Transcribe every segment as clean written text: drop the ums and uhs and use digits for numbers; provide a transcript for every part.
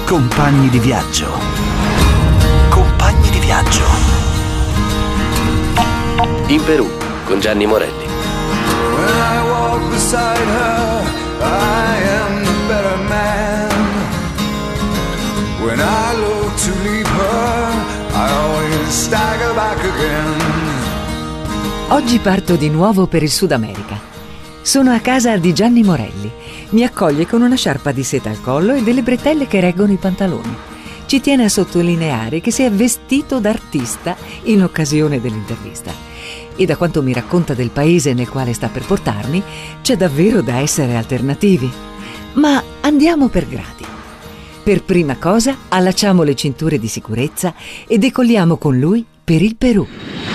Compagni di viaggio. Compagni di viaggio. In Perù con Gianni Morelli. When I walk beside her, I am the better man. When I look to leave her, I always stagger back again. Oggi parto di nuovo per il Sud America. Sono a casa di Gianni Morelli. Mi accoglie con una sciarpa di seta al collo e delle bretelle che reggono i pantaloni. Ci tiene a sottolineare che si è vestito d'artista in occasione dell'intervista. E da quanto mi racconta del paese nel quale sta per portarmi, c'è davvero da essere alternativi. Ma andiamo per gradi. Per prima cosa, allacciamo le cinture di sicurezza e decolliamo con lui per il Perù.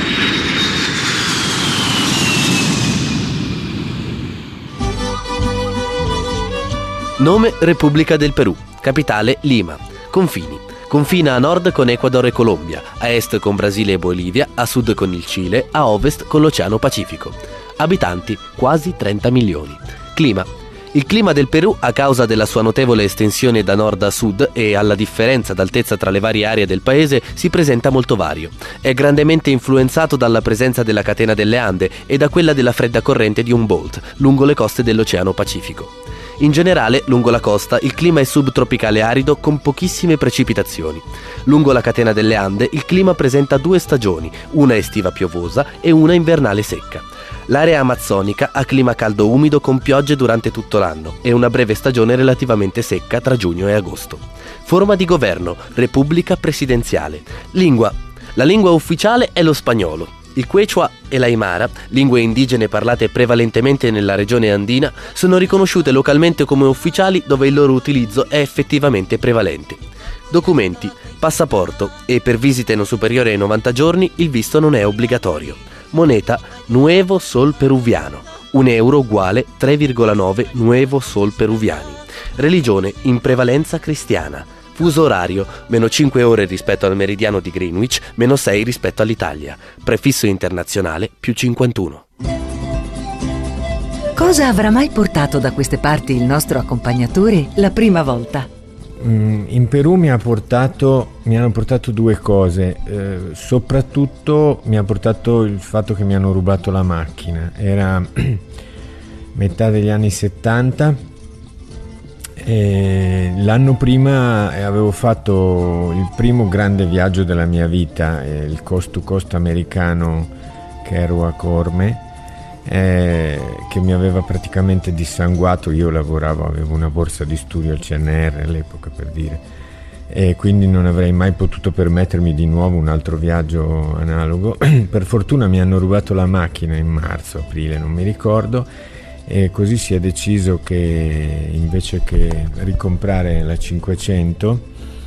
Nome Repubblica del Perù. Capitale Lima. Confini. Confina a nord con Ecuador e Colombia, a est con Brasile e Bolivia, a sud con il Cile, a ovest con l'Oceano Pacifico. Abitanti quasi 30 milioni. Clima. Il clima del Perù, a causa della sua notevole estensione da nord a sud e alla differenza d'altezza tra le varie aree del paese, si presenta molto vario. È grandemente influenzato dalla presenza della catena delle Ande e da quella della fredda corrente di Humboldt, lungo le coste dell'Oceano Pacifico. In generale, lungo la costa, il clima è subtropicale arido con pochissime precipitazioni. Lungo la catena delle Ande, il clima presenta due stagioni, una estiva piovosa e una invernale secca. L'area amazzonica ha clima caldo umido con piogge durante tutto l'anno e una breve stagione relativamente secca tra giugno e agosto. Forma di governo, repubblica presidenziale. Lingua. La lingua ufficiale è lo spagnolo. Il Quechua e l'Aymara, lingue indigene parlate prevalentemente nella regione andina, sono riconosciute localmente come ufficiali dove il loro utilizzo è effettivamente prevalente. Documenti, passaporto e per visite non superiori ai 90 giorni il visto non è obbligatorio. Moneta Nuevo Sol Peruviano, €1 uguale 3,9 Nuevo Sol Peruviani. Religione in prevalenza cristiana. Fuso orario, -5 ore rispetto al meridiano di Greenwich, -6 rispetto all'Italia. Prefisso internazionale +51. Cosa avrà mai portato da queste parti il nostro accompagnatore la prima volta? In Perù mi hanno portato due cose. Soprattutto mi ha portato il fatto che mi hanno rubato la macchina. Era metà degli anni 70. E l'anno prima avevo fatto il primo grande viaggio della mia vita, il coast to coast americano Kerouac Orme, che mi aveva praticamente dissanguato. Io avevo una borsa di studio al CNR all'epoca, per dire, e quindi non avrei mai potuto permettermi di nuovo un altro viaggio analogo. Per fortuna mi hanno rubato la macchina in marzo, aprile, non mi ricordo. E così si è deciso che invece che ricomprare la 500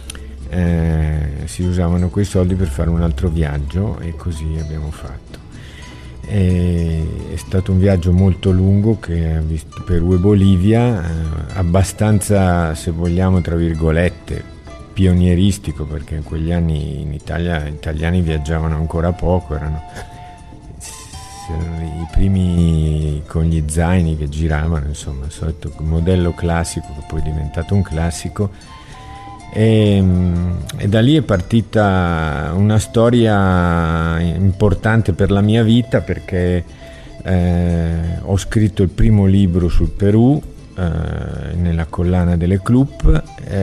si usavano quei soldi per fare un altro viaggio, e così abbiamo fatto. È stato un viaggio molto lungo che ha visto Perù e Bolivia, abbastanza, se vogliamo, tra virgolette, pionieristico, perché in quegli anni in Italia gli italiani viaggiavano ancora poco, erano i primi con gli zaini che giravano, insomma, il solito modello classico che poi è diventato un classico, e da lì è partita una storia importante per la mia vita, perché ho scritto il primo libro sul Perù nella collana delle Club.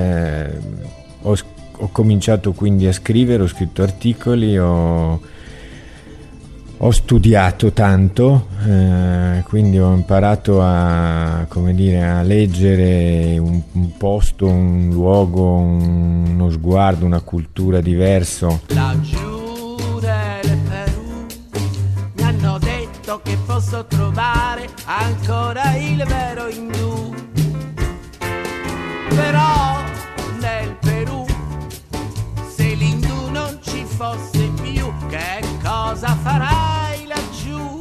Ho cominciato quindi a scrivere, ho scritto articoli, ho studiato tanto, quindi ho imparato a leggere un posto, un luogo, uno sguardo, una cultura diverso. Laggiù nel Perù mi hanno detto che posso trovare ancora il vero indù, però nel Perù se l'indù non ci fosse più, che cosa farai laggiù?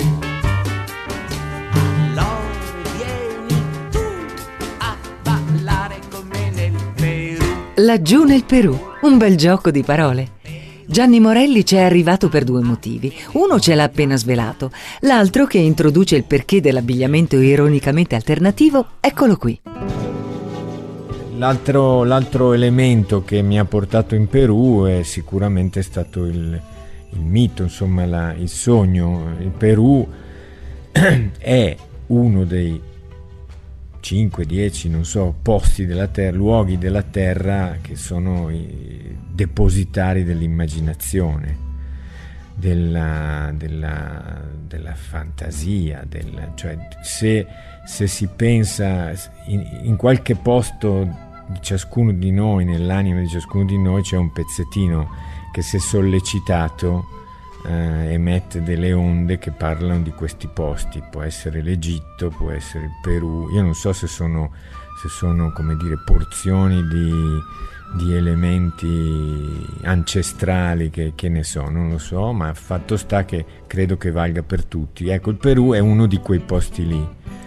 Allora vieni tu a ballare con me nel Perù. Laggiù nel Perù, un bel gioco di parole. Gianni Morelli ci è arrivato per due motivi. Uno ce l'ha appena svelato, l'altro, che introduce il perché dell'abbigliamento ironicamente alternativo, eccolo qui. l'altro elemento che mi ha portato in Perù è sicuramente stato il mito, insomma il sogno. Il Perù è uno dei 5-10, non so, posti della terra, luoghi della terra che sono i depositari dell'immaginazione, della fantasia, cioè se si pensa in qualche posto di ciascuno di noi, nell'anima di ciascuno di noi c'è un pezzettino che, se sollecitato, emette delle onde che parlano di questi posti. Può essere l'Egitto, può essere il Perù. Io non so se sono come dire porzioni di elementi ancestrali, che ne so, non lo so, ma fatto sta che credo che valga per tutti. Ecco, il Perù è uno di quei posti lì,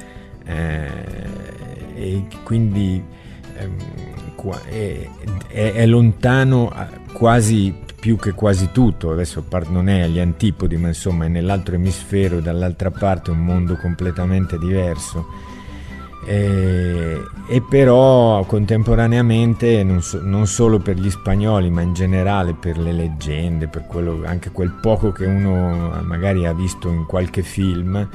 e quindi è lontano quasi più che quasi tutto. Adesso non è agli antipodi, ma insomma è nell'altro emisfero, dall'altra parte un mondo completamente diverso, e però contemporaneamente non solo per gli spagnoli, ma in generale per le leggende, per anche quel poco che uno magari ha visto in qualche film,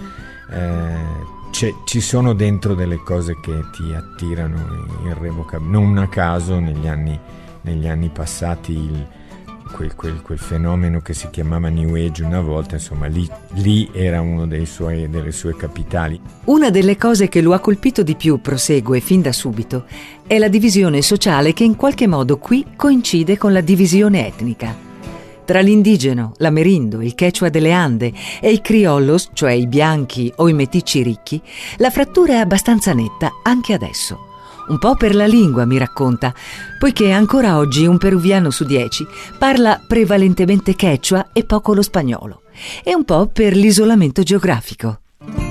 ci sono dentro delle cose che ti attirano irrevocabilmente. Non a caso negli anni passati quel fenomeno che si chiamava New Age una volta, insomma lì era uno delle sue capitali. Una delle cose che lo ha colpito di più, prosegue fin da subito, è la divisione sociale che in qualche modo qui coincide con la divisione etnica. Tra l'indigeno, l'amerindo, il quechua delle Ande e i criollos, cioè i bianchi o i meticci ricchi, la frattura è abbastanza netta anche adesso. Un po' per la lingua, mi racconta, poiché ancora oggi un peruviano su 10 parla prevalentemente quechua e poco lo spagnolo, e un po' per l'isolamento geografico.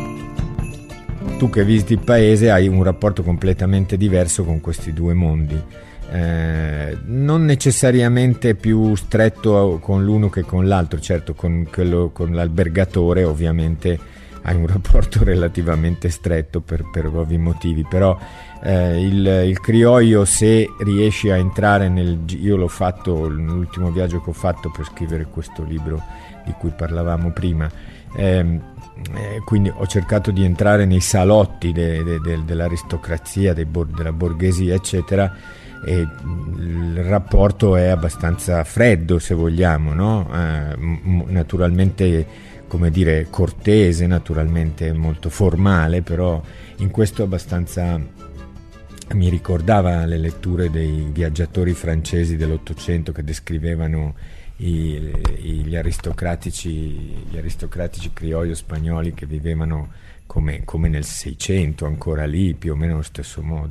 Tu che visiti il paese hai un rapporto completamente diverso con questi due mondi, non necessariamente più stretto con l'uno che con l'altro. Certo, con l'albergatore ovviamente hai un rapporto relativamente stretto per ovvi motivi, però il criollo, se riesci a entrare io l'ho fatto nell'ultimo viaggio che ho fatto per scrivere questo libro di cui parlavamo prima, quindi ho cercato di entrare nei salotti dell'aristocrazia, della borghesia eccetera, e il rapporto è abbastanza freddo, se vogliamo, no? Naturalmente, come dire, cortese, naturalmente molto formale, però in questo abbastanza mi ricordava le letture dei viaggiatori francesi dell'Ottocento che descrivevano gli aristocratici criolli spagnoli che vivevano come nel Seicento, ancora lì, più o meno allo stesso modo.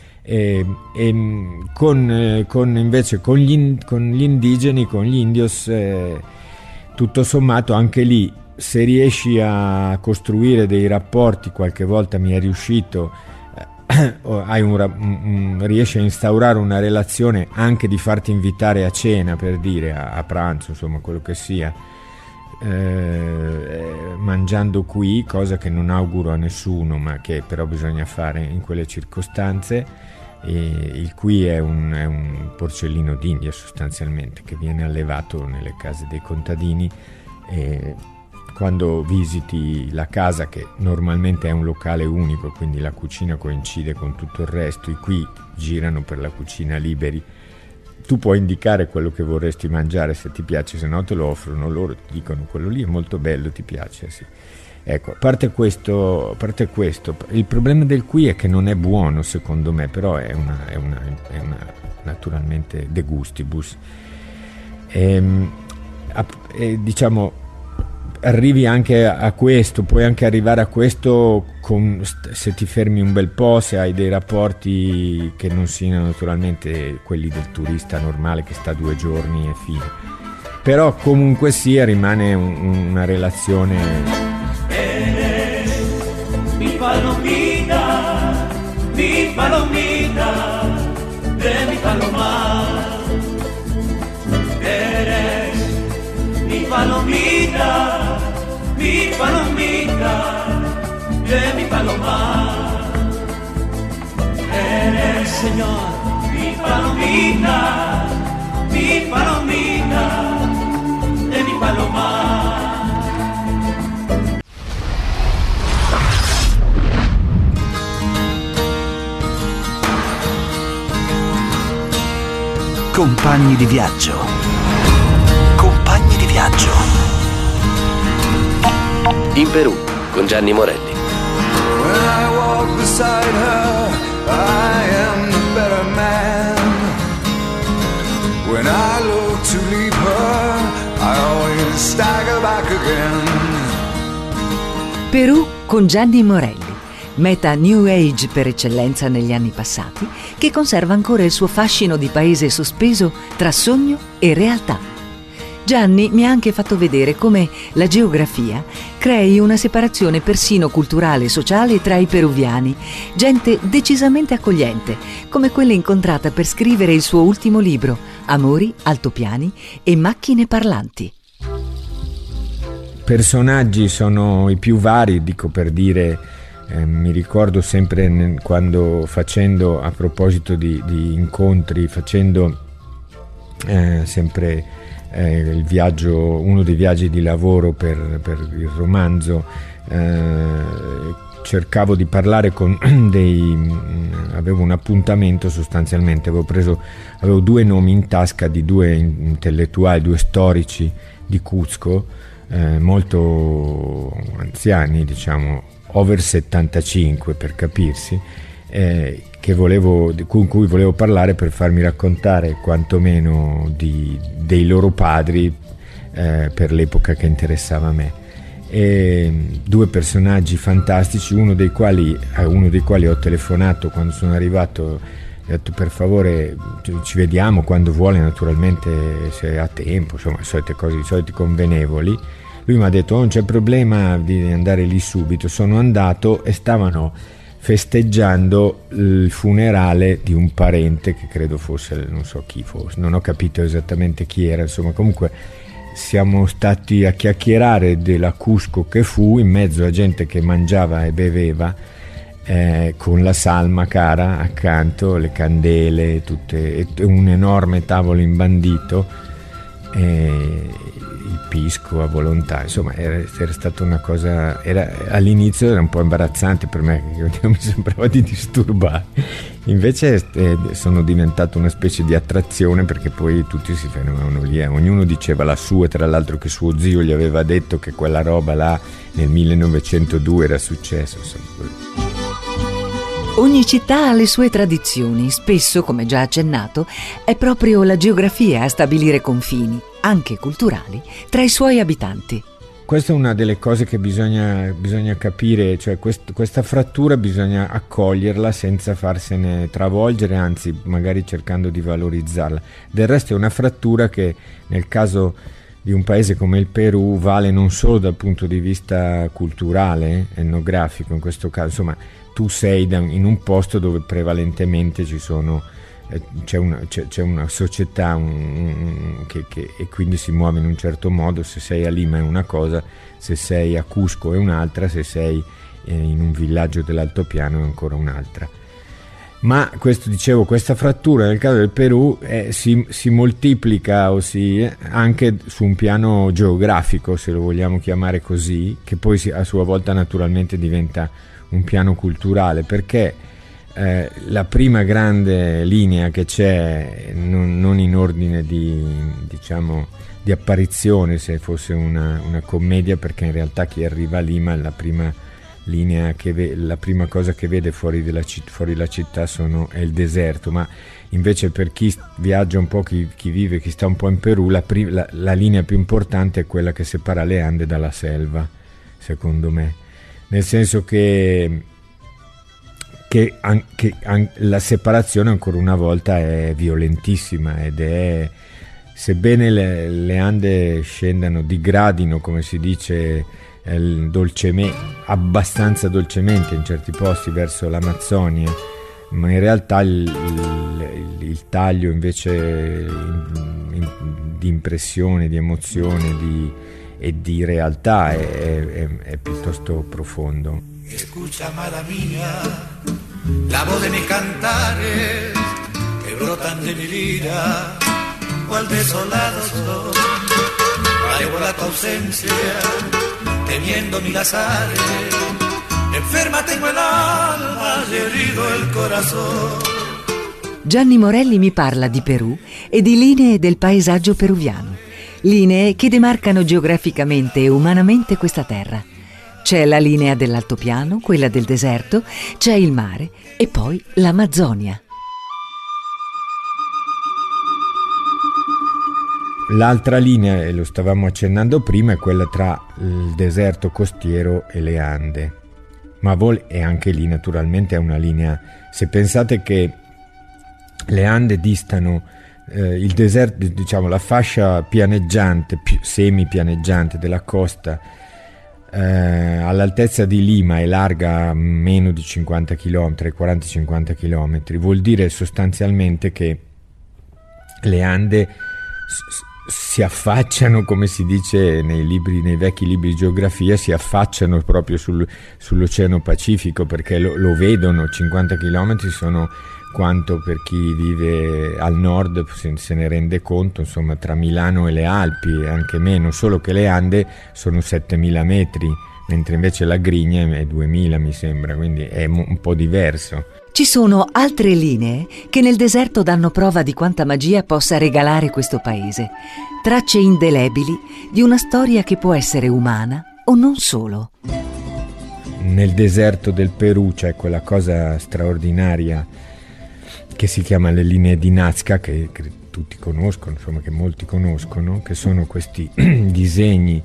Invece con gli indigeni, con gli indios, tutto sommato anche lì, se riesci a costruire dei rapporti, qualche volta mi è riuscito, riesci a instaurare una relazione, anche di farti invitare a cena, per dire, a pranzo, insomma quello che sia, mangiando qui, cosa che non auguro a nessuno, ma che però bisogna fare in quelle circostanze. Il qui è un porcellino d'India sostanzialmente, che viene allevato nelle case dei contadini, e quando visiti la casa, che normalmente è un locale unico, quindi la cucina coincide con tutto il resto, i qui girano per la cucina liberi, tu puoi indicare quello che vorresti mangiare se ti piace, se no te lo offrono loro, ti dicono quello lì è molto bello, ti piace, sì. Ecco, a parte questo, il problema del qui è che non è buono, secondo me, però è una naturalmente de gustibus. Diciamo, arrivi anche a questo, puoi anche arrivare a questo se ti fermi un bel po', se hai dei rapporti che non siano naturalmente quelli del turista normale che sta 2 giorni e fine. Però comunque sia, rimane una relazione. Mi palomita de mi palomar, eres mi palomita de mi palomar, eres Señor mi palomita de mi palomar. Compagni di viaggio. Compagni di viaggio. In Perù con Gianni Morelli. When I walk beside her, I am the better man. When I look to leave her, I always stagger back again. Perù con Gianni Morelli, meta New Age per eccellenza negli anni passati, che conserva ancora il suo fascino di paese sospeso tra sogno e realtà. Gianni mi ha anche fatto vedere come la geografia crei una separazione persino culturale e sociale tra i peruviani, gente decisamente accogliente, come quella incontrata per scrivere il suo ultimo libro, Amori, altopiani e macchine parlanti. Personaggi sono i più vari, dico per dire, mi ricordo sempre quando facendo, a proposito di incontri, facendo sempre il viaggio, uno dei viaggi di lavoro per il romanzo, cercavo di parlare con avevo un appuntamento sostanzialmente, avevo due nomi in tasca di due intellettuali, due storici di Cuzco, molto anziani, diciamo over 75 per capirsi, con cui volevo parlare per farmi raccontare quantomeno dei loro padri per l'epoca che interessava a me. E due personaggi fantastici, uno dei quali ho telefonato quando sono arrivato, ho detto per favore ci vediamo quando vuole, naturalmente se ha tempo, insomma solite cose, i soliti convenevoli. Lui mi ha detto non c'è problema di andare lì subito. Sono andato e stavano festeggiando il funerale di un parente che credo fosse, non so chi fosse, non ho capito esattamente chi era, insomma comunque siamo stati a chiacchierare della Cusco che fu, in mezzo a gente che mangiava e beveva, con la salma cara accanto, le candele, tutte, e un enorme tavolo imbandito, il pisco a volontà, insomma era stata una cosa, all'inizio era un po' imbarazzante per me, mi sembrava di disturbare, invece sono diventato una specie di attrazione, perché poi tutti si fermavano lì, ognuno diceva la sua, tra l'altro che suo zio gli aveva detto che quella roba là nel 1902 era successo, insomma. Ogni città ha le sue tradizioni, spesso, come già accennato, è proprio la geografia a stabilire confini, anche culturali, tra i suoi abitanti. Questa è una delle cose che bisogna capire, cioè questa frattura bisogna accoglierla senza farsene travolgere, anzi magari cercando di valorizzarla. Del resto è una frattura che nel caso di un paese come il Perù vale non solo dal punto di vista culturale, etnografico in questo caso, insomma tu sei in un posto dove prevalentemente c'è una società e quindi si muove in un certo modo. Se sei a Lima è una cosa, se sei a Cusco è un'altra, se sei in un villaggio dell'altopiano è ancora un'altra. Ma questa frattura nel caso del Perù si moltiplica anche su un piano geografico, se lo vogliamo chiamare così, che poi a sua volta naturalmente diventa un piano culturale, perché la prima grande linea che c'è, non in ordine di apparizione, se fosse una commedia, perché in realtà chi arriva a Lima la prima linea la prima cosa che vede fuori la città è il deserto, ma invece per chi viaggia un po', chi vive, chi sta un po' in Perù, la linea più importante è quella che separa le Ande dalla selva, secondo me, nel senso che la separazione ancora una volta è violentissima, ed è, sebbene le Ande digradino, come si dice, abbastanza dolcemente in certi posti verso l'Amazzonia, ma in realtà il taglio invece di impressione, di emozione e di realtà è piuttosto profondo. Escucha, amada mía, la voz de mis cantares, que brotan de mi vida, cual desolado sol. Traigo la tu ausencia, teniendo mil azares, enferma tengo el alma y herido el corazón. Gianni Morelli mi parla di Perù e di linee del paesaggio peruviano, linee che demarcano geograficamente e umanamente questa terra. C'è la linea dell'altopiano, quella del deserto, c'è il mare e poi l'Amazzonia. L'altra linea, e lo stavamo accennando prima, è quella tra il deserto costiero e le Ande. Ma e anche lì naturalmente è una linea. Se pensate che le Ande distano il deserto, diciamo la fascia pianeggiante, semi-pianeggiante della costa all'altezza di Lima è larga meno di 50 km, 40-50 km, vuol dire sostanzialmente che le Ande si affacciano, come si dice nei vecchi libri di geografia, si affacciano proprio sull'Oceano Pacifico, perché lo vedono. 50 km sono quanto, per chi vive al nord se ne rende conto, insomma, tra Milano e le Alpi, anche meno, solo che le Ande sono 7.000 metri, mentre invece la Grigna è 2.000, mi sembra, quindi è un po' diverso. Ci sono altre linee che nel deserto danno prova di quanta magia possa regalare questo paese, tracce indelebili di una storia che può essere umana o non solo. Nel deserto del Perù c'è quella cosa straordinaria che si chiama le linee di Nazca, che tutti conoscono, insomma che molti conoscono, che sono questi disegni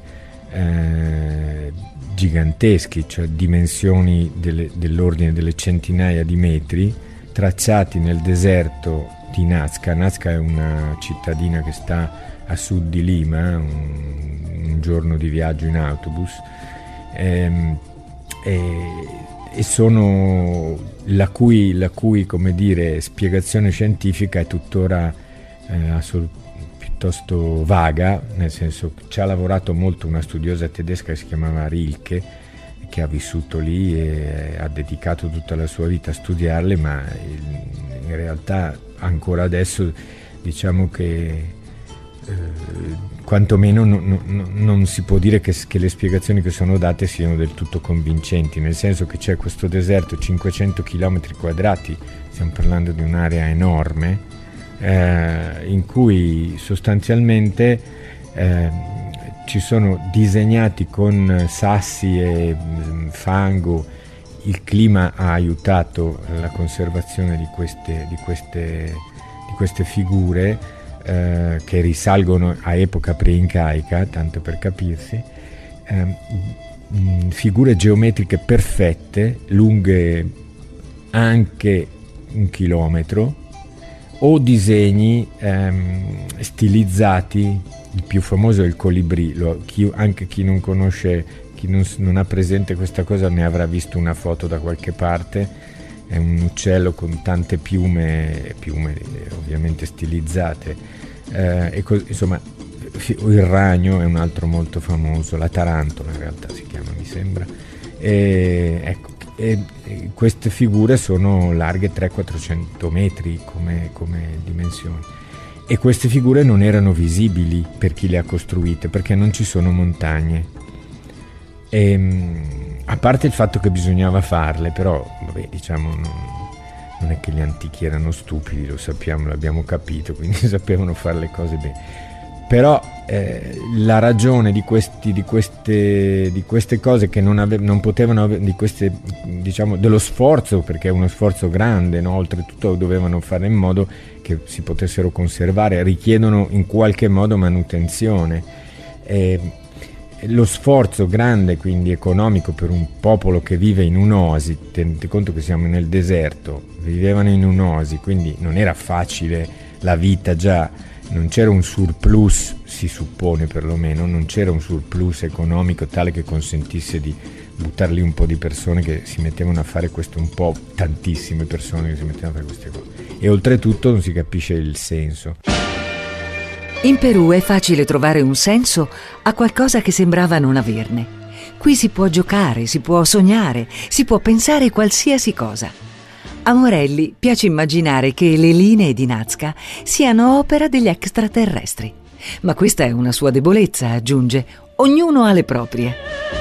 giganteschi, cioè dimensioni dell'ordine delle centinaia di metri, tracciati nel deserto di Nazca. Nazca è una cittadina che sta a sud di Lima, un giorno di viaggio in autobus, e sono la cui come dire spiegazione scientifica è tuttora piuttosto vaga, nel senso che ci ha lavorato molto una studiosa tedesca che si chiamava Rilke, che ha vissuto lì e ha dedicato tutta la sua vita a studiarle, ma in realtà ancora adesso diciamo che quantomeno non si può dire che le spiegazioni che sono date siano del tutto convincenti, nel senso che c'è questo deserto 500 km quadrati, stiamo parlando di un'area enorme, in cui sostanzialmente ci sono disegnati con sassi e fango. Il clima ha aiutato la conservazione di queste figure che risalgono a epoca pre-incaica, tanto per capirsi, figure geometriche perfette, lunghe anche 1 chilometro, o disegni stilizzati. Il più famoso è il colibrì, anche chi non conosce, chi non ha presente questa cosa ne avrà visto una foto da qualche parte. È un uccello con tante piume ovviamente stilizzate, insomma il ragno è un altro molto famoso, la tarantola in realtà si chiama, mi sembra, e queste figure sono larghe 300-400 metri come dimensioni, e queste figure non erano visibili per chi le ha costruite perché non ci sono montagne, a parte il fatto che bisognava farle, però vabbè, diciamo non è che gli antichi erano stupidi, lo sappiamo, l'abbiamo capito, quindi sapevano fare le cose bene. Però la ragione di queste cose che non potevano avere, di queste, diciamo, dello sforzo, perché è uno sforzo grande, no? Oltretutto dovevano fare in modo che si potessero conservare, richiedono in qualche modo manutenzione. Lo sforzo grande, quindi economico, per un popolo che vive in un'oasi, tenete conto che siamo nel deserto, vivevano in un'oasi, quindi non era facile la vita, già non c'era un surplus, si suppone perlomeno, non c'era un surplus economico tale che consentisse di buttare lì un po' di persone che si mettevano a fare questo, un po', tantissime persone che si mettevano a fare queste cose, e oltretutto non si capisce il senso. In Perù è facile trovare un senso a qualcosa che sembrava non averne. Qui si può giocare, si può sognare, si può pensare qualsiasi cosa. A Morelli piace immaginare che le linee di Nazca siano opera degli extraterrestri. Ma questa è una sua debolezza, aggiunge. Ognuno ha le proprie.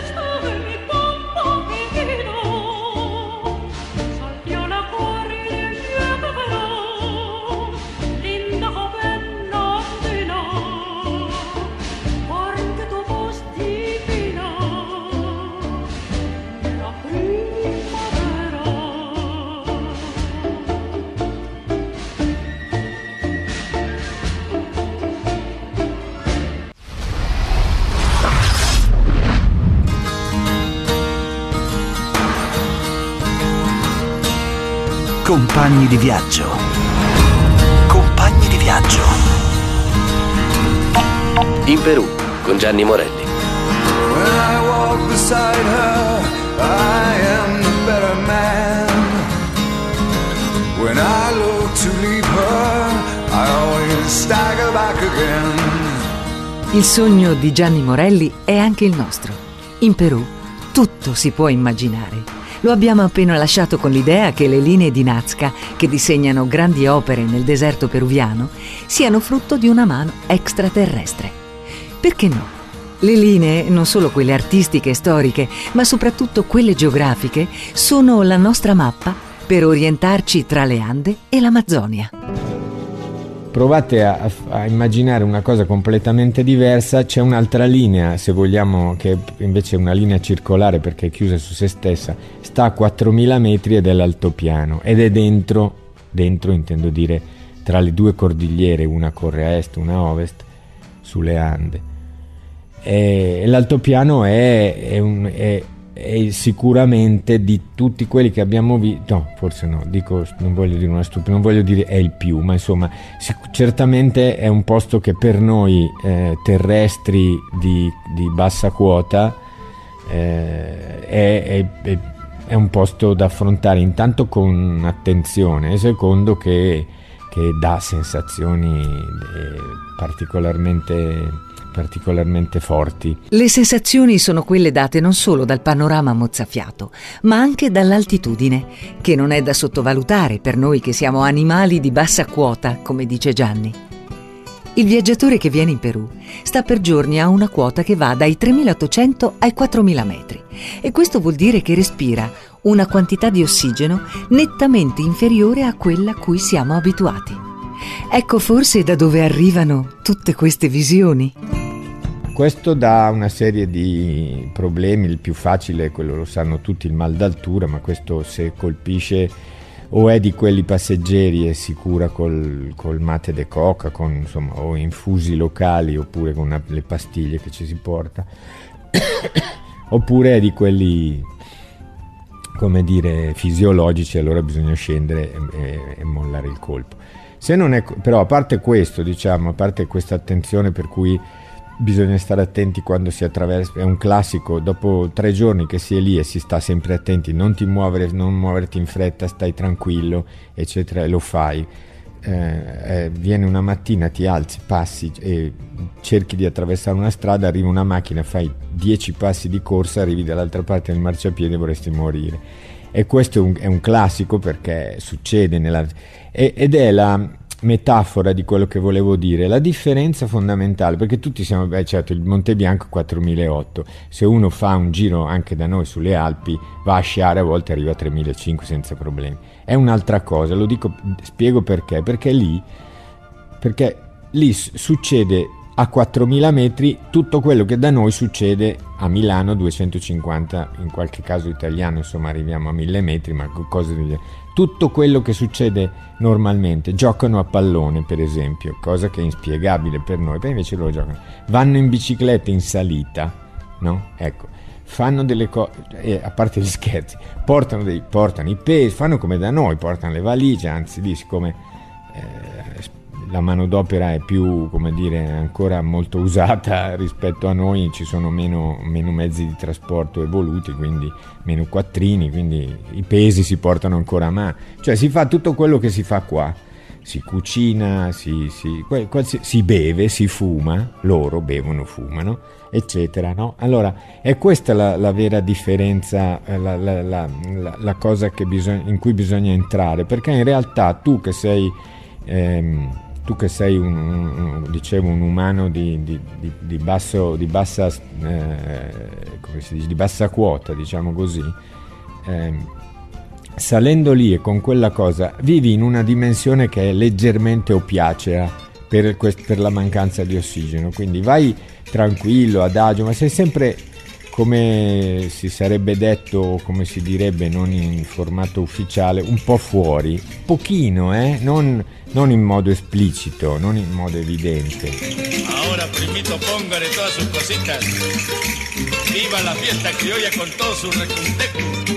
Compagni di viaggio. Compagni di viaggio. In Perù con Gianni Morelli. When I walk beside her, I am the better man. When I look to leave her, I always stagger back again. Il sogno di Gianni Morelli è anche il nostro. In Perù tutto si può immaginare. Lo abbiamo appena lasciato con l'idea che le linee di Nazca, che disegnano grandi opere nel deserto peruviano, siano frutto di una mano extraterrestre. Perché no? Le linee, non solo quelle artistiche e storiche, ma soprattutto quelle geografiche, sono la nostra mappa per orientarci tra le Ande e l'Amazzonia. Provate a immaginare una cosa completamente diversa. C'è un'altra linea, se vogliamo, che invece è una linea circolare perché è chiusa su se stessa, sta a 4.000 metri ed è l'altopiano, ed è dentro intendo dire tra le due cordigliere, una corre a est, una a ovest, sulle Ande. E l'altopiano è sicuramente di tutti quelli che abbiamo visto, no, forse no, non voglio dire una stupida, non voglio dire è il più, ma insomma certamente è un posto che per noi terrestri di bassa quota è un posto da affrontare intanto con attenzione, e secondo che dà sensazioni particolarmente forti. Le sensazioni sono quelle date non solo dal panorama mozzafiato, ma anche dall'altitudine, che non è da sottovalutare per noi che siamo animali di bassa quota, come dice Gianni. Il viaggiatore che viene in Perù sta per giorni a una quota che va dai 3.800 ai 4.000 metri, e questo vuol dire che respira una quantità di ossigeno nettamente inferiore a quella a cui siamo abituati. Ecco forse da dove arrivano tutte queste visioni. Questo dà una serie di problemi. Il più facile, quello lo sanno tutti, il mal d'altura, ma questo se colpisce o è di quelli passeggeri e si cura col mate de coca, o infusi locali, oppure con le pastiglie che ci si porta, oppure è di quelli, come dire, fisiologici, allora bisogna scendere e mollare il colpo. Se non è, però, a parte questo, a parte questa attenzione per cui bisogna stare attenti quando si attraversa, è un classico, dopo 3 giorni che si è lì e si sta sempre attenti, non muoverti in fretta, stai tranquillo, eccetera, e lo fai. Viene una mattina, ti alzi, passi e cerchi di attraversare una strada, arriva una macchina, fai 10 passi di corsa, arrivi dall'altra parte del marciapiede e vorresti morire. E questo è un classico perché succede ed è la metafora di quello che volevo dire, la differenza fondamentale, perché tutti siamo, certo, il Monte Bianco 4.800, se uno fa un giro anche da noi sulle Alpi, va a sciare, a volte arriva a 3.500 senza problemi. È un'altra cosa, spiego perché lì succede a 4.000 metri tutto quello che da noi succede a Milano 250, in qualche caso italiano, insomma arriviamo a 1.000 metri, ma cose di tutto quello che succede normalmente. Giocano a pallone, per esempio, cosa che è inspiegabile per noi, poi invece loro giocano, vanno in bicicletta in salita, no? Ecco, fanno delle cose, a parte gli scherzi, portano i pesi, fanno come da noi, portano le valigie, anzi lì siccome la manodopera è più, come dire, ancora molto usata rispetto a noi, ci sono meno mezzi di trasporto evoluti, quindi meno quattrini, quindi i pesi si portano ancora a mano, cioè si fa tutto quello che si fa qua, si cucina, si beve, si fuma, loro bevono, fumano, eccetera, no? Allora è questa la vera differenza, la cosa in cui bisogna entrare, perché in realtà tu che sei un umano di bassa come si dice, di bassa quota, diciamo così, salendo lì e con quella cosa vivi in una dimensione che è leggermente oppiacea per la mancanza di ossigeno, quindi vai tranquillo, adagio, ma sei sempre, come si sarebbe detto, come si direbbe non in formato ufficiale, un po' fuori, pochino, non in modo esplicito, non in modo evidente. Ahora primito, póngale todas sus cositas. Viva la fiesta criolla con todo su recunteco.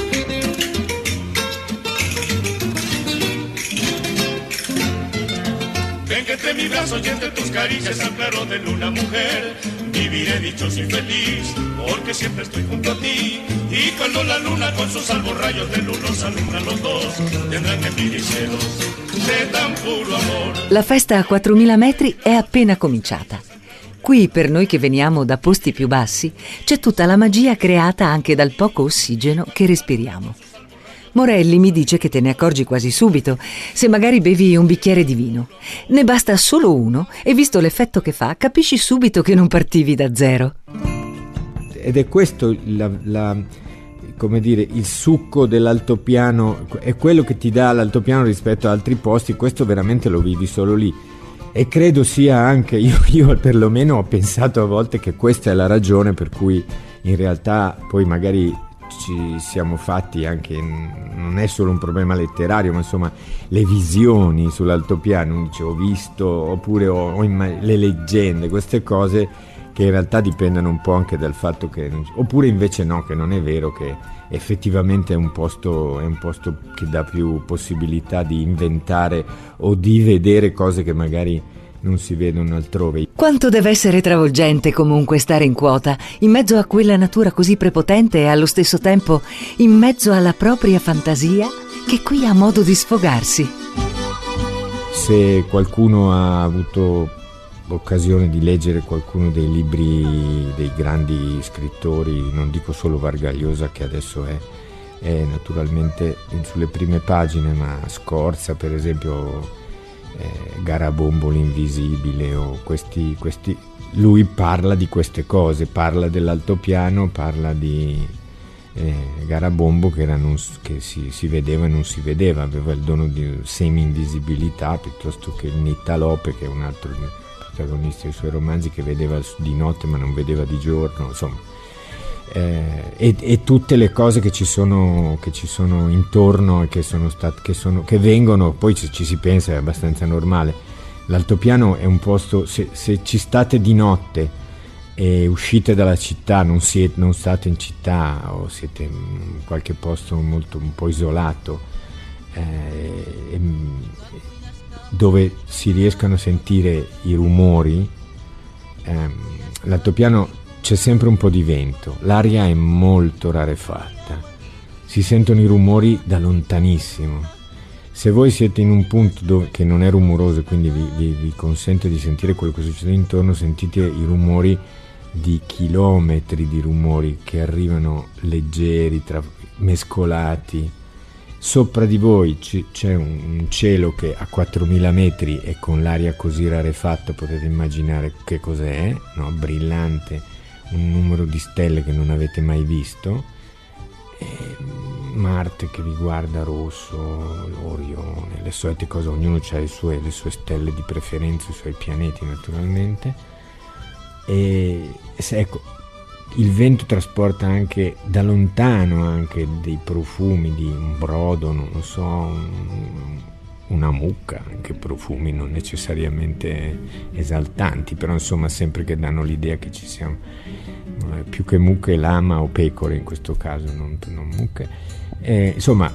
Ven que entre mi brazo y entre tus caricias al claro de luna, mujer, viviré dichoso y feliz, porque siempre estoy junto a ti. Y cuando la luna con sus salvos rayos de luz nos alumbra los dos, tendrán que envidia y celos de tan puro amor. La festa a 4.000 metri è appena cominciata. Qui, per noi che veniamo da posti più bassi, c'è tutta la magia creata anche dal poco ossigeno che respiriamo. Morelli mi dice che te ne accorgi quasi subito se magari bevi un bicchiere di vino. Ne basta solo uno e visto l'effetto che fa capisci subito che non partivi da zero. Ed è questo come dire, il succo dell'altopiano, è quello che ti dà l'altopiano rispetto ad altri posti, questo veramente lo vivi solo lì. E credo sia anche, io perlomeno ho pensato a volte che questa è la ragione per cui in realtà poi magari ci siamo fatti anche, non è solo un problema letterario, ma insomma le visioni sull'altopiano, dice, ho visto, oppure le leggende, queste cose che in realtà dipendono un po' anche dal fatto che, oppure invece no, che non è vero, che effettivamente è un posto che dà più possibilità di inventare o di vedere cose che magari non si vedono altrove. Quanto deve essere travolgente comunque stare in quota, in mezzo a quella natura così prepotente e allo stesso tempo in mezzo alla propria fantasia che qui ha modo di sfogarsi. Se qualcuno ha avuto occasione di leggere qualcuno dei libri dei grandi scrittori, non dico solo Vargas Llosa che adesso è naturalmente sulle prime pagine, ma Scorza per esempio, Garabombo l'invisibile o questi, lui parla di queste cose, parla dell'altopiano, parla di Garabombo che si vedeva e non si vedeva, aveva il dono di semi-invisibilità, piuttosto che Nitta Lope, che è un altro protagonista dei suoi romanzi, che vedeva di notte ma non vedeva di giorno, insomma. E tutte le cose che ci sono intorno e che vengono, poi ci si pensa, è abbastanza normale. L'altopiano è un posto, se ci state di notte e uscite dalla città, non state in città o siete in qualche posto un po' isolato, dove si riescano a sentire i rumori, l'altopiano c'è sempre un po' di vento, l'aria è molto rarefatta, si sentono i rumori da lontanissimo. Se voi siete in un punto che non è rumoroso e quindi vi consente di sentire quello che succede intorno, sentite i rumori di chilometri di rumori che arrivano leggeri, mescolati. Sopra di voi c'è un cielo che a 4.000 metri e con l'aria così rarefatta potete immaginare che cos'è, no? Brillante, un numero di stelle che non avete mai visto, e Marte che vi guarda rosso, Orione, le solite cose, ognuno ha le sue stelle di preferenza, i suoi pianeti naturalmente, e ecco, il vento trasporta anche da lontano anche dei profumi di un brodo, non so, una mucca, anche profumi non necessariamente esaltanti, però insomma sempre che danno l'idea che ci siamo, più che mucche, lama o pecore in questo caso, non mucche, insomma,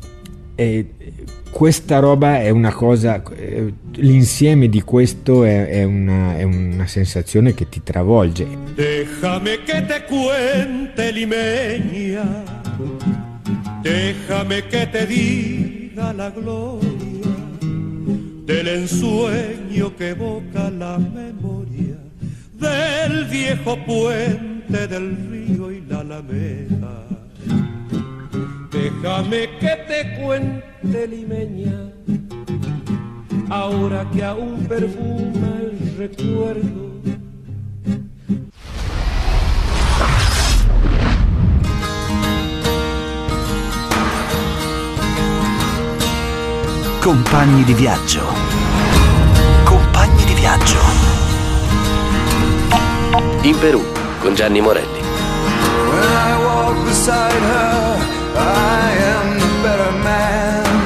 questa roba è una cosa, l'insieme di questo è una sensazione che ti travolge. Déjame che te cuente limeña, déjame che te diga la gloria, del ensueño que evoca la memoria, del viejo puente del río y la alameda. Déjame que te cuente, limeña, ahora que aún perfuma el recuerdo. Compagni di viaggio. Compagni di viaggio. In Perù con Gianni Morelli. When I walk beside her, I am the better man.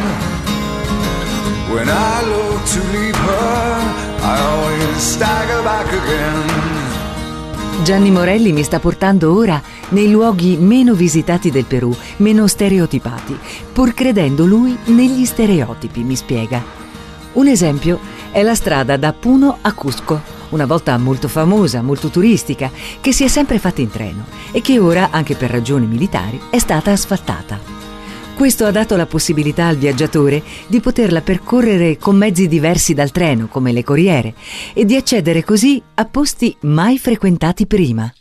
When I look to leave her, I always stagger back again. Gianni Morelli mi sta portando ora nei luoghi meno visitati del Perù, meno stereotipati, pur credendo lui negli stereotipi, mi spiega. Un esempio è la strada da Puno a Cusco, una volta molto famosa, molto turistica, che si è sempre fatta in treno e che ora, anche per ragioni militari, è stata asfaltata. Questo ha dato la possibilità al viaggiatore di poterla percorrere con mezzi diversi dal treno, come le corriere, e di accedere così a posti mai frequentati prima.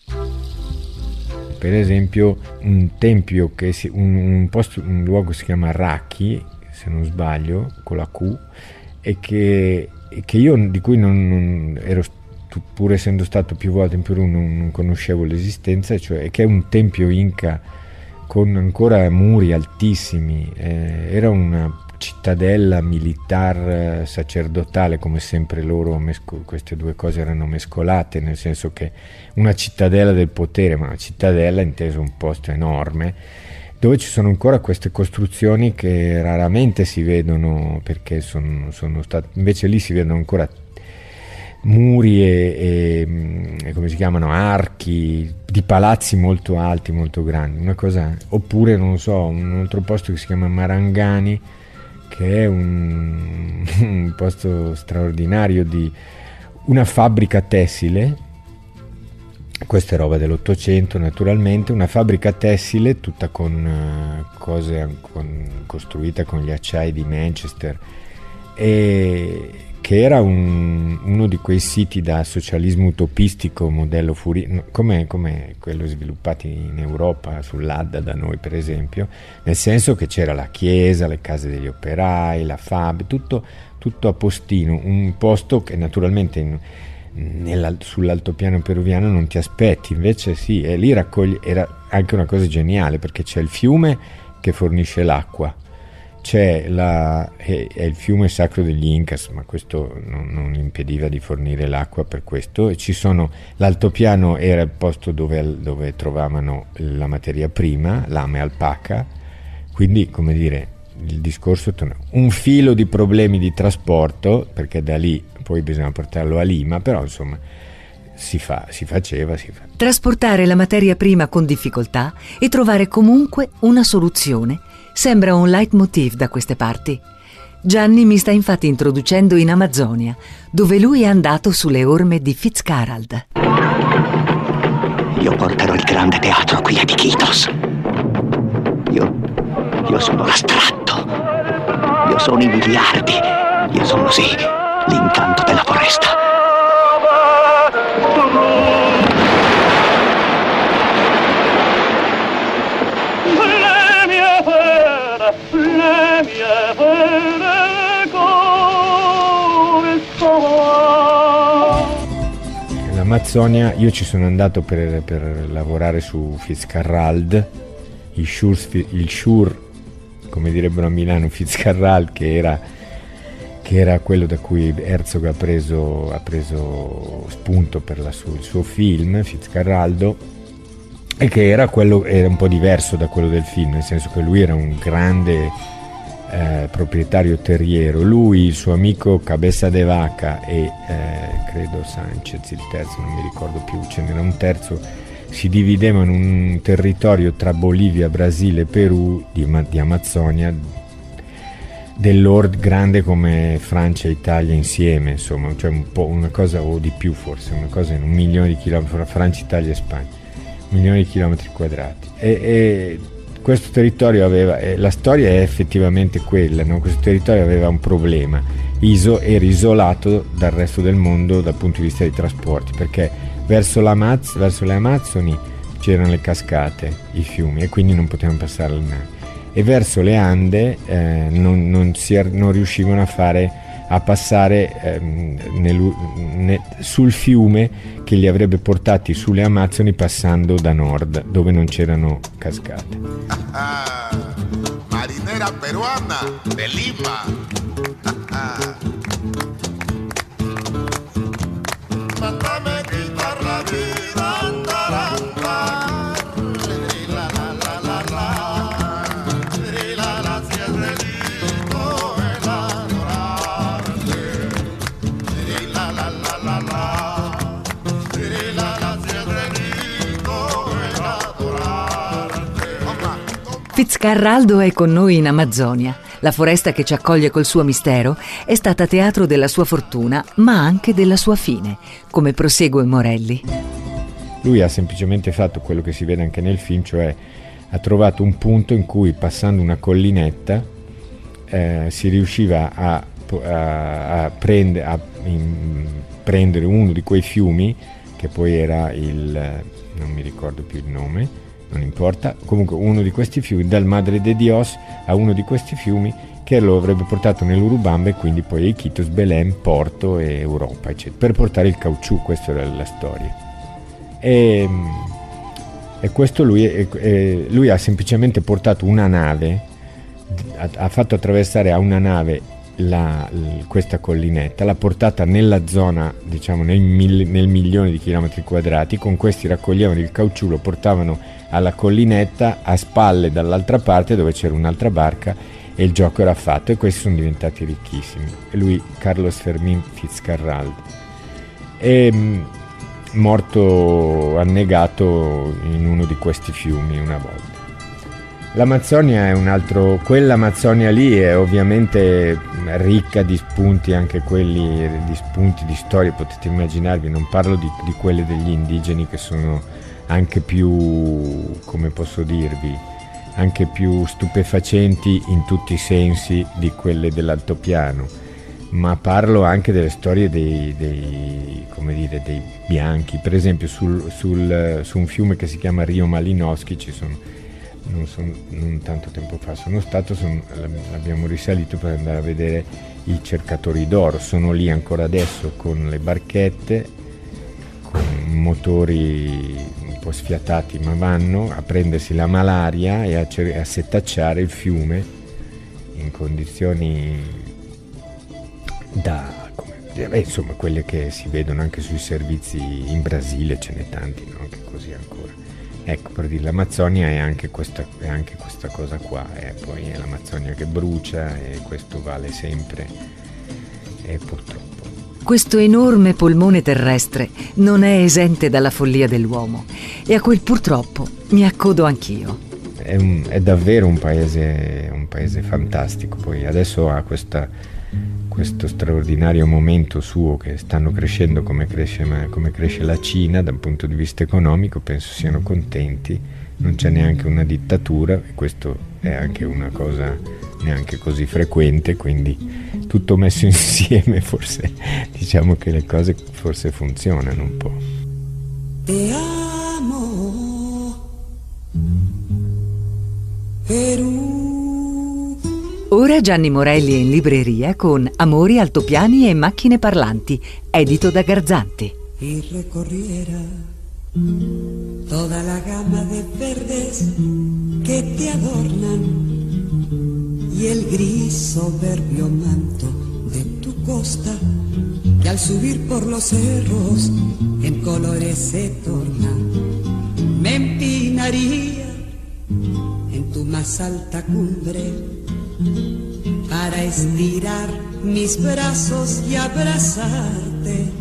Per esempio un tempio, un luogo che si chiama Raki, se non sbaglio, con la Q, e che io, di cui non ero, pur essendo stato più volte in Perù, non conoscevo l'esistenza, cioè che è un tempio inca con ancora muri altissimi. Era una cittadella militare sacerdotale, come sempre loro queste due cose erano mescolate, nel senso che una cittadella del potere, ma una cittadella inteso un posto enorme dove ci sono ancora queste costruzioni che raramente si vedono, perché sono state, invece lì si vedono ancora muri e come si chiamano, archi di palazzi molto alti, molto grandi, una cosa. Oppure non so, un altro posto che si chiama Marangani, che è un posto straordinario di una fabbrica tessile. Questa è roba dell'Ottocento, naturalmente, una fabbrica tessile tutta con costruita con gli acciai di Manchester, e che era uno di quei siti da socialismo utopistico modello come quello sviluppati in Europa, sull'Adda da noi per esempio, nel senso che c'era la chiesa, le case degli operai, la tutto a postino, un posto che naturalmente sull'altopiano peruviano non ti aspetti, invece sì, e lì era anche una cosa geniale, perché c'è il fiume che fornisce l'acqua, c'è è il fiume sacro degli Incas, ma questo non impediva di fornire l'acqua per questo, e l'altopiano era il posto dove trovavano la materia prima, lame e alpaca, quindi, come dire, il discorso un filo di problemi di trasporto, perché da lì poi bisogna portarlo a Lima, però insomma si faceva. Trasportare la materia prima con difficoltà e trovare comunque una soluzione sembra un leitmotiv da queste parti. Gianni mi sta infatti introducendo in Amazzonia, dove lui è andato sulle orme di Fitzcarrald. Io porterò il grande teatro qui ad Iquitos. Io sono l'astratto. Io sono i miliardi. Io sono, sì, l'incanto della foresta. L'Amazzonia, io ci sono andato per lavorare su Fitzcarrald, il Shure, come direbbero a Milano, Fitzcarrald, che era quello da cui Herzog ha preso spunto per il suo film Fitzcarraldo, e che era un po' diverso da quello del film, nel senso che lui era un grande proprietario terriero. Lui, il suo amico Cabeza de Vaca e credo Sanchez, il terzo, non mi ricordo più, ce n'era un terzo, si dividevano un territorio tra Bolivia, Brasile e Perù di Amazzonia dell'ord grande come Francia e Italia insieme, insomma, cioè un po' una cosa, o di più forse, una cosa in 1 milione di chilometri fra Francia, Italia e Spagna, 1 milione di chilometri quadrati, e questo territorio aveva, la storia è effettivamente quella, no? Questo territorio aveva un problema, era isolato dal resto del mondo dal punto di vista dei trasporti, perché verso le Amazzoni c'erano le cascate, i fiumi, e quindi non potevano passare le navi, e verso le Ande non riuscivano a passare sul fiume che li avrebbe portati sulle Amazzoni passando da nord, dove non c'erano cascate. Marinera peruana de Lima. Mándame quitar la vida, taranta. La la la la la, la la si es delito el adorarte. La la la la la, la si es delito el adorarte. Fitzcarraldo è con noi in Amazzonia. La foresta che ci accoglie col suo mistero è stata teatro della sua fortuna, ma anche della sua fine, come prosegue Morelli. Lui ha semplicemente fatto quello che si vede anche nel film, cioè ha trovato un punto in cui, passando una collinetta, si riusciva a prendere uno di quei fiumi, che poi era non mi ricordo più il nome, non importa, comunque uno di questi fiumi, dal Madre de Dios a uno di questi fiumi, che lo avrebbe portato nell'Urubamba e quindi poi a Iquitos, Belém, Porto e Europa, eccetera, per portare il caucciù. Questa era la storia. E questo lui ha semplicemente portato una nave, ha fatto attraversare a una nave questa collinetta, l'ha portata nella zona, diciamo nel milione di chilometri quadrati. Con questi raccoglievano il caucciù, lo portavano alla collinetta, a spalle dall'altra parte dove c'era un'altra barca, e il gioco era fatto, e questi sono diventati ricchissimi. E lui, Carlos Fermín Fitzcarraldo, è morto annegato in uno di questi fiumi una volta. L'Amazzonia è un altro, quell'Amazzonia lì è ovviamente ricca di spunti, anche quelli di spunti di storie, potete immaginarvi. Non parlo di quelle degli indigeni, che sono anche più, come posso dirvi, anche più stupefacenti in tutti i sensi di quelle dell'altopiano, ma parlo anche delle storie dei bianchi. Per esempio su un fiume che si chiama Rio Malinowski non tanto tempo fa sono stato, l'abbiamo risalito per andare a vedere i cercatori d'oro. Sono lì ancora adesso con le barchette, con motori un po' sfiatati, ma vanno a prendersi la malaria e a setacciare il fiume in condizioni insomma quelle che si vedono anche sui servizi in Brasile, ce n'è tanti, no? Anche così ancora. Ecco, per dire, l'Amazzonia è anche questa cosa qua, poi è l'Amazzonia che brucia, e questo vale sempre, e purtroppo. Questo enorme polmone terrestre non è esente dalla follia dell'uomo, e a quel purtroppo mi accodo anch'io. È davvero un paese fantastico. Poi adesso ha questo straordinario momento suo, che stanno crescendo come cresce la Cina dal punto di vista economico. Penso siano contenti, non c'è neanche una dittatura, e questo è anche una cosa neanche così frequente, quindi tutto messo insieme forse diciamo che le cose forse funzionano un po'. Te amo, Perù. Ora Gianni Morelli è in libreria con Amori, altopiani e macchine parlanti, edito da Garzanti. Y recorriera toda la gama de verdes que te adornan y el gris soberbio manto de tu costa, que al subir por los cerros en colores se torna. Me empinaría en tu más alta cumbre para estirar mis brazos y abrazarte.